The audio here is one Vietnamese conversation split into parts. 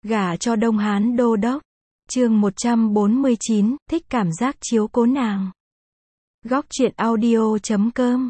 Gả cho Đông Hán đô đốc. Chương 149, thích cảm giác chiếu cố nàng. Góc truyện audio.com.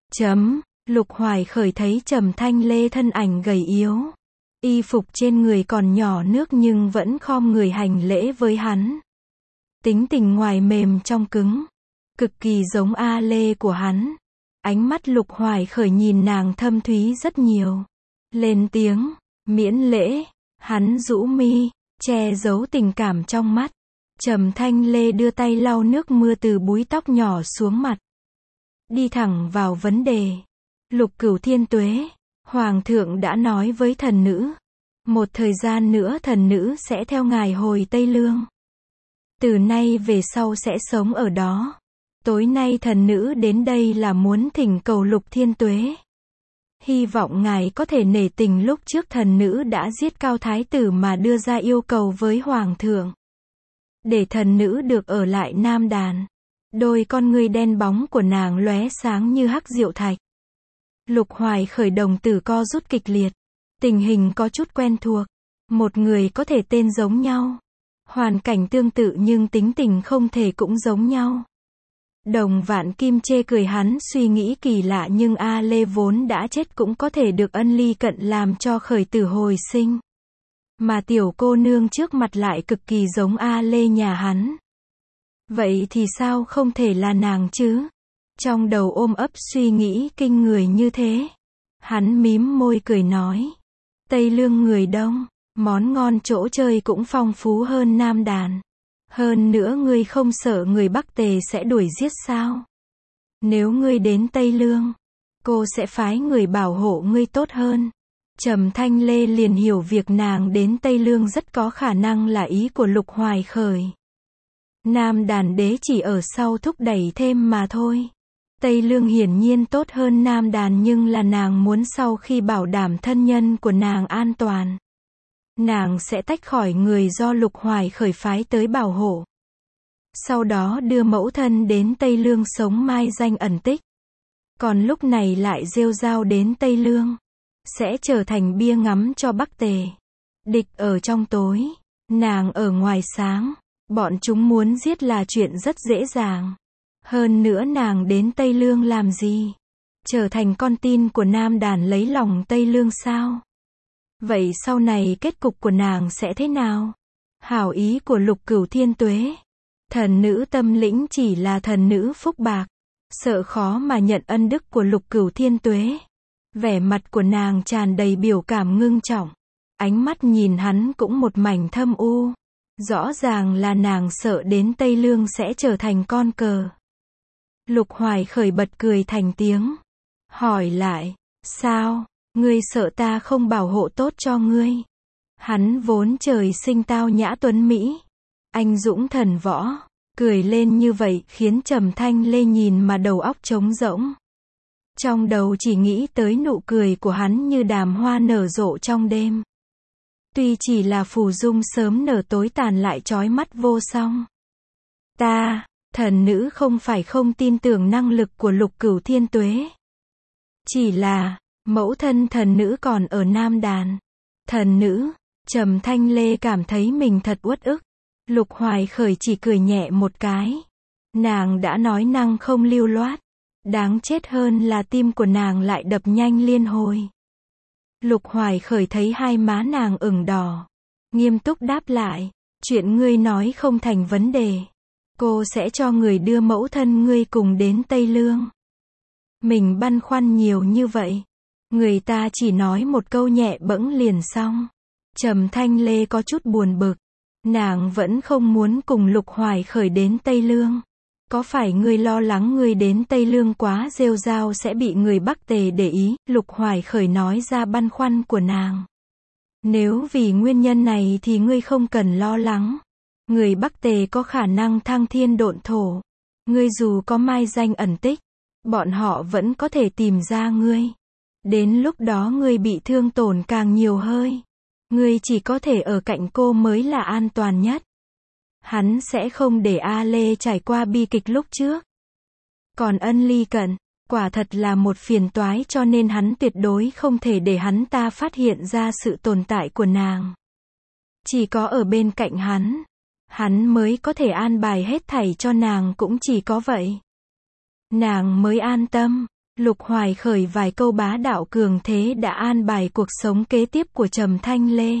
Lục Hoài Khởi thấy Trầm Thanh Lê thân ảnh gầy yếu. Y phục trên người còn nhỏ nước nhưng vẫn khom người hành lễ với hắn. Tính tình ngoài mềm trong cứng. Cực kỳ giống A Lê của hắn. Ánh mắt Lục Hoài Khởi nhìn nàng thâm thúy rất nhiều. Lên tiếng, miễn lễ. Hắn rũ mi, che giấu tình cảm trong mắt. Trầm Thanh Lê đưa tay lau nước mưa từ búi tóc nhỏ xuống mặt. Đi thẳng vào vấn đề. Lục Cửu Thiên Tuế, Hoàng thượng đã nói với thần nữ. Một thời gian nữa thần nữ sẽ theo ngài hồi Tây Lương. Từ nay về sau sẽ sống ở đó. Tối nay thần nữ đến đây là muốn thỉnh cầu Lục Thiên Tuế. Hy vọng ngài có thể nể tình lúc trước thần nữ đã giết Cao Thái tử mà đưa ra yêu cầu với Hoàng thượng. Để thần nữ được ở lại Nam Đàn. Đôi con ngươi đen bóng của nàng lóe sáng như hắc diệu thạch. Lục Hoài Khởi đồng tử co rút kịch liệt. Tình hình có chút quen thuộc. Một người có thể tên giống nhau. Hoàn cảnh tương tự nhưng tính tình không thể cũng giống nhau. Đồng Vạn Kim chê cười hắn suy nghĩ kỳ lạ nhưng A Lê vốn đã chết cũng có thể được ân ly cận làm cho khởi tử hồi sinh. Mà tiểu cô nương trước mặt lại cực kỳ giống A Lê nhà hắn. Vậy thì sao không thể là nàng chứ? Trong đầu ôm ấp suy nghĩ kinh người như thế. Hắn mím môi cười nói. Tây Lương người đông, món ngon chỗ chơi cũng phong phú hơn Nam Đàn. Hơn nữa ngươi không sợ người Bắc Tề sẽ đuổi giết sao? Nếu ngươi đến Tây Lương, cô sẽ phái người bảo hộ ngươi tốt hơn. Trầm Thanh Lê liền hiểu việc nàng đến Tây Lương rất có khả năng là ý của Lục Hoài Khởi. Nam Đàn đế chỉ ở sau thúc đẩy thêm mà thôi. Tây Lương hiển nhiên tốt hơn Nam Đàn nhưng là nàng muốn sau khi bảo đảm thân nhân của nàng an toàn. Nàng sẽ tách khỏi người do Lục Hoài Khởi phái tới bảo hộ. Sau đó đưa mẫu thân đến Tây Lương sống mai danh ẩn tích. Còn lúc này lại rêu rao đến Tây Lương. Sẽ trở thành bia ngắm cho Bắc Tề. Địch ở trong tối, nàng ở ngoài sáng. Bọn chúng muốn giết là chuyện rất dễ dàng. Hơn nữa nàng đến Tây Lương làm gì? Trở thành con tin của Nam Đàn lấy lòng Tây Lương sao? Vậy sau này kết cục của nàng sẽ thế nào? Hảo ý của Lục Cửu Thiên Tuế. Thần nữ tâm lĩnh chỉ là thần nữ phúc bạc. Sợ khó mà nhận ân đức của Lục Cửu Thiên Tuế. Vẻ mặt của nàng tràn đầy biểu cảm ngưng trọng. Ánh mắt nhìn hắn cũng một mảnh thâm u. Rõ ràng là nàng sợ đến Tây Lương sẽ trở thành con cờ. Lục Hoài Khởi bật cười thành tiếng. Hỏi lại, sao? Ngươi sợ ta không bảo hộ tốt cho ngươi? Hắn vốn trời sinh tao nhã tuấn Mỹ. Anh dũng thần võ. Cười lên như vậy khiến Trầm Thanh Lê nhìn mà đầu óc trống rỗng. Trong đầu chỉ nghĩ tới nụ cười của hắn như đàm hoa nở rộ trong đêm. Tuy chỉ là phù dung sớm nở tối tàn lại chói mắt vô song. Thần nữ không phải không tin tưởng năng lực của Lục Cửu Thiên Tuế. Chỉ là, mẫu thân thần nữ còn ở Nam Đàn. Thần nữ, Trầm Thanh Lê cảm thấy mình thật uất ức. Lục Hoài Khởi chỉ cười nhẹ một cái. Nàng đã nói năng không lưu loát. Đáng chết hơn là tim của nàng lại đập nhanh liên hồi. Lục Hoài Khởi thấy hai má nàng ửng đỏ. Nghiêm túc đáp lại. Chuyện ngươi nói không thành vấn đề. Cô sẽ cho người đưa mẫu thân ngươi cùng đến Tây Lương. Mình băn khoăn nhiều như vậy. Người ta chỉ nói một câu nhẹ bẫng liền xong. Trầm Thanh Lê có chút buồn bực. Nàng vẫn không muốn cùng Lục Hoài Khởi đến Tây Lương. Có phải ngươi lo lắng ngươi đến Tây Lương quá rêu rao sẽ bị người Bắc Tề để ý? Lục Hoài Khởi nói ra băn khoăn của nàng. Nếu vì nguyên nhân này thì ngươi không cần lo lắng. Người Bắc Tề có khả năng thăng thiên độn thổ. Ngươi dù có mai danh ẩn tích, bọn họ vẫn có thể tìm ra ngươi. Đến lúc đó ngươi bị thương tổn càng nhiều hơi. Ngươi chỉ có thể ở cạnh cô mới là an toàn nhất. Hắn sẽ không để A Lê trải qua bi kịch lúc trước. Còn ân ly cận, quả thật là một phiền toái cho nên hắn tuyệt đối không thể để hắn ta phát hiện ra sự tồn tại của nàng. Chỉ có ở bên cạnh hắn mới có thể an bài hết thảy cho nàng, cũng chỉ có vậy nàng mới an tâm. Lục Hoài Khởi vài câu bá đạo cường thế đã an bài cuộc sống kế tiếp của Trầm Thanh Lê.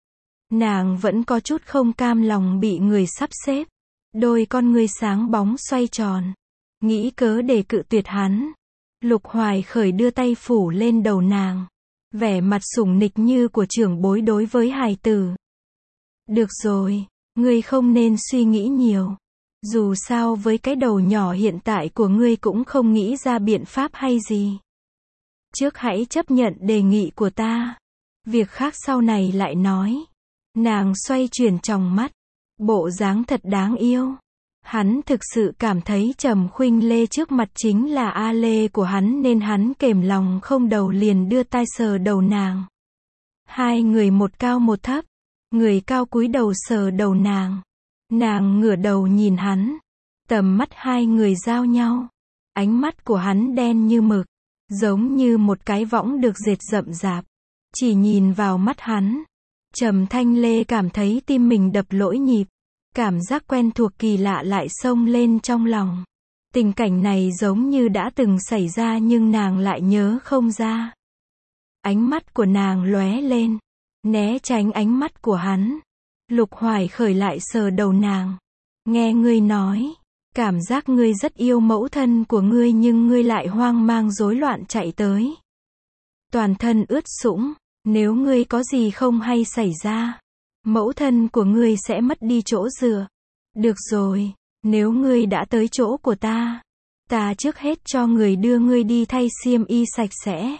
Nàng vẫn có chút không cam lòng bị người sắp xếp. Đôi con ngươi sáng bóng xoay tròn. Nghĩ cớ để cự tuyệt hắn. Lục Hoài Khởi đưa tay phủ lên đầu nàng. Vẻ mặt sủng nịch như của trưởng bối đối với hài tử. Được rồi, ngươi không nên suy nghĩ nhiều. Dù sao với cái đầu nhỏ hiện tại của ngươi cũng không nghĩ ra biện pháp hay gì. Trước hãy chấp nhận đề nghị của ta. Việc khác sau này lại nói. Nàng xoay chuyển tròng mắt. Bộ dáng thật đáng yêu. Hắn thực sự cảm thấy Trầm Khuynh Lê trước mặt chính là A Lê của hắn nên hắn kềm lòng không đầu liền đưa tay sờ đầu nàng. Hai người một cao một thấp. Người cao cúi đầu sờ đầu nàng. Nàng ngửa đầu nhìn hắn. Tầm mắt hai người giao nhau. Ánh mắt của hắn đen như mực. Giống như một cái võng được dệt rậm rạp. Chỉ nhìn vào mắt hắn. Trầm Thanh Lê cảm thấy tim mình đập lỗi nhịp. Cảm giác quen thuộc kỳ lạ lại xông lên trong lòng. Tình cảnh này giống như đã từng xảy ra nhưng nàng lại nhớ không ra. Ánh mắt của nàng lóe lên. Né tránh ánh mắt của hắn. Lục Hoài Khởi lại sờ đầu nàng. Nghe ngươi nói. Cảm giác ngươi rất yêu mẫu thân của ngươi nhưng ngươi lại hoang mang rối loạn chạy tới. Toàn thân ướt sũng. Nếu ngươi có gì không hay xảy ra. Mẫu thân của ngươi sẽ mất đi chỗ dựa. Được rồi. Nếu ngươi đã tới chỗ của ta. Ta trước hết cho người đưa ngươi đi thay xiêm y sạch sẽ.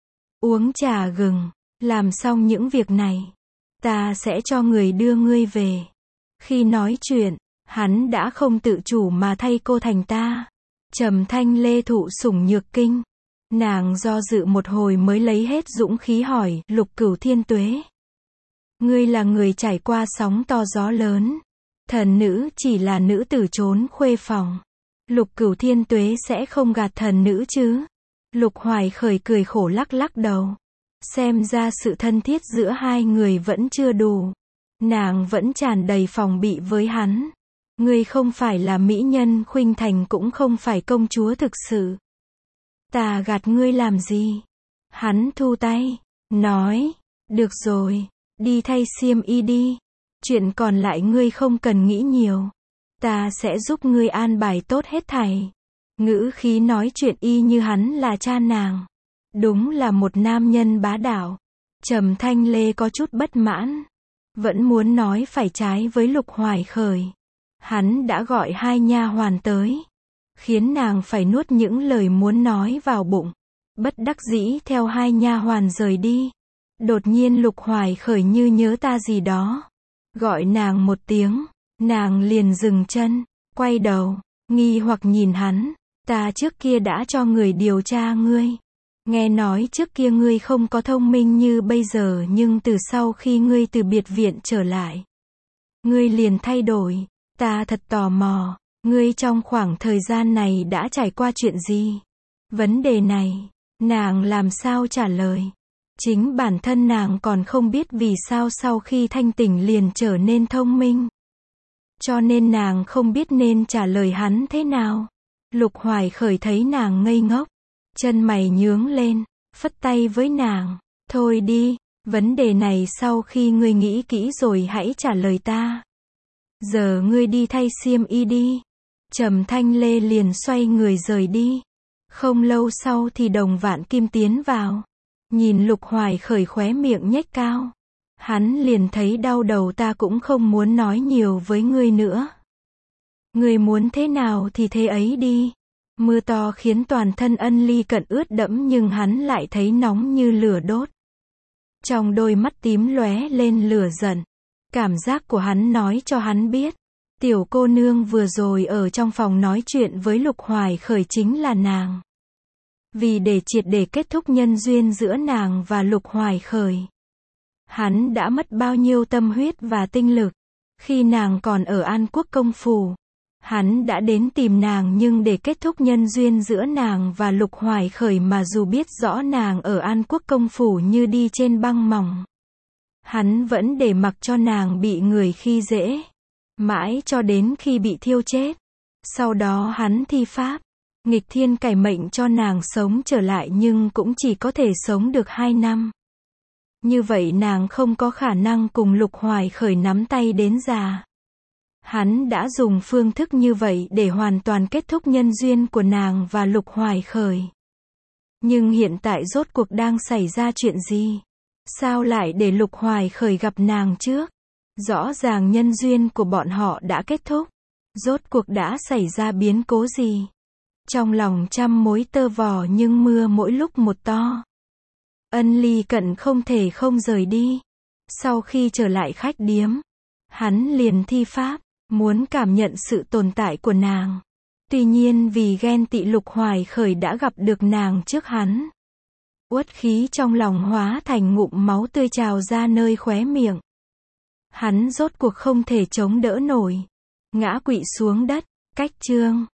Uống trà gừng. Làm xong những việc này. Ta sẽ cho người đưa ngươi về. Khi nói chuyện. Hắn đã không tự chủ mà thay cô thành ta. Trầm Thanh Lê thụ sủng nhược kinh. Nàng do dự một hồi mới lấy hết dũng khí hỏi, Lục Cửu Thiên Tuế. Ngươi là người trải qua sóng to gió lớn. Thần nữ chỉ là nữ tử trốn khuê phòng. Lục Cửu Thiên Tuế sẽ không gạt thần nữ chứ? Lục Hoài Khởi cười khổ lắc lắc đầu. Xem ra sự thân thiết giữa hai người vẫn chưa đủ. Nàng vẫn tràn đầy phòng bị với hắn. Ngươi không phải là mỹ nhân khuynh thành cũng không phải công chúa thực sự. Ta gạt ngươi làm gì? Hắn thu tay, nói, được rồi, đi thay xiêm y đi. Chuyện còn lại ngươi không cần nghĩ nhiều. Ta sẽ giúp ngươi an bài tốt hết thảy. Ngữ khí nói chuyện y như hắn là cha nàng. Đúng là một nam nhân bá đạo. Trầm Thanh Lê có chút bất mãn. Vẫn muốn nói phải trái với Lục Hoài Khởi. Hắn đã gọi hai nha hoàn tới. Khiến nàng phải nuốt những lời muốn nói vào bụng. Bất đắc dĩ theo hai nha hoàn rời đi. Đột nhiên Lục Hoài Khởi như nhớ ta gì đó. Gọi nàng một tiếng. Nàng liền dừng chân. Quay đầu. Nghi hoặc nhìn hắn. Ta trước kia đã cho người điều tra ngươi. Nghe nói trước kia ngươi không có thông minh như bây giờ nhưng từ sau khi ngươi từ biệt viện trở lại. Ngươi liền thay đổi. Ta thật tò mò. Ngươi trong khoảng thời gian này đã trải qua chuyện gì? Vấn đề này, nàng làm sao trả lời? Chính bản thân nàng còn không biết vì sao sau khi thanh tỉnh liền trở nên thông minh. Cho nên nàng không biết nên trả lời hắn thế nào. Lục Hoài Khởi thấy nàng ngây ngốc. Chân mày nhướng lên, phất tay với nàng. Thôi đi, vấn đề này sau khi ngươi nghĩ kỹ rồi hãy trả lời ta. Giờ ngươi đi thay xiêm y đi. Trầm Thanh Lê liền xoay người rời đi. Không lâu sau thì Đồng Vạn Kim tiến vào. Nhìn Lục Hoài Khởi khóe miệng nhếch cao. Hắn liền thấy đau đầu, ta cũng không muốn nói nhiều với ngươi nữa. Ngươi muốn thế nào thì thế ấy đi. Mưa to khiến toàn thân Ân Ly Cận ướt đẫm nhưng hắn lại thấy nóng như lửa đốt. Trong đôi mắt tím lóe lên lửa giận. Cảm giác của hắn nói cho hắn biết. Tiểu cô nương vừa rồi ở trong phòng nói chuyện với Lục Hoài Khởi chính là nàng. Vì để triệt để kết thúc nhân duyên giữa nàng và Lục Hoài Khởi. Hắn đã mất bao nhiêu tâm huyết và tinh lực. Khi nàng còn ở An Quốc công phủ. Hắn đã đến tìm nàng nhưng để kết thúc nhân duyên giữa nàng và Lục Hoài Khởi mà dù biết rõ nàng ở An Quốc công phủ như đi trên băng mỏng. Hắn vẫn để mặc cho nàng bị người khi dễ. Mãi cho đến khi bị thiêu chết. Sau đó hắn thi pháp. Nghịch thiên cải mệnh cho nàng sống trở lại nhưng cũng chỉ có thể sống được 2 năm. Như vậy nàng không có khả năng cùng Lục Hoài Khởi nắm tay đến già. Hắn đã dùng phương thức như vậy để hoàn toàn kết thúc nhân duyên của nàng và Lục Hoài Khởi. Nhưng hiện tại rốt cuộc đang xảy ra chuyện gì? Sao lại để Lục Hoài Khởi gặp nàng trước? Rõ ràng nhân duyên của bọn họ đã kết thúc. Rốt cuộc đã xảy ra biến cố gì? Trong lòng trăm mối tơ vò nhưng mưa mỗi lúc một to. Ân Ly Cận không thể không rời đi. Sau khi trở lại khách điếm, hắn liền thi pháp, muốn cảm nhận sự tồn tại của nàng. Tuy nhiên vì ghen tị Lục Hoài Khởi đã gặp được nàng trước hắn. Uất khí trong lòng hóa thành ngụm máu tươi trào ra nơi khóe miệng. Hắn rốt cuộc không thể chống đỡ nổi. Ngã quỵ xuống đất, cách chương.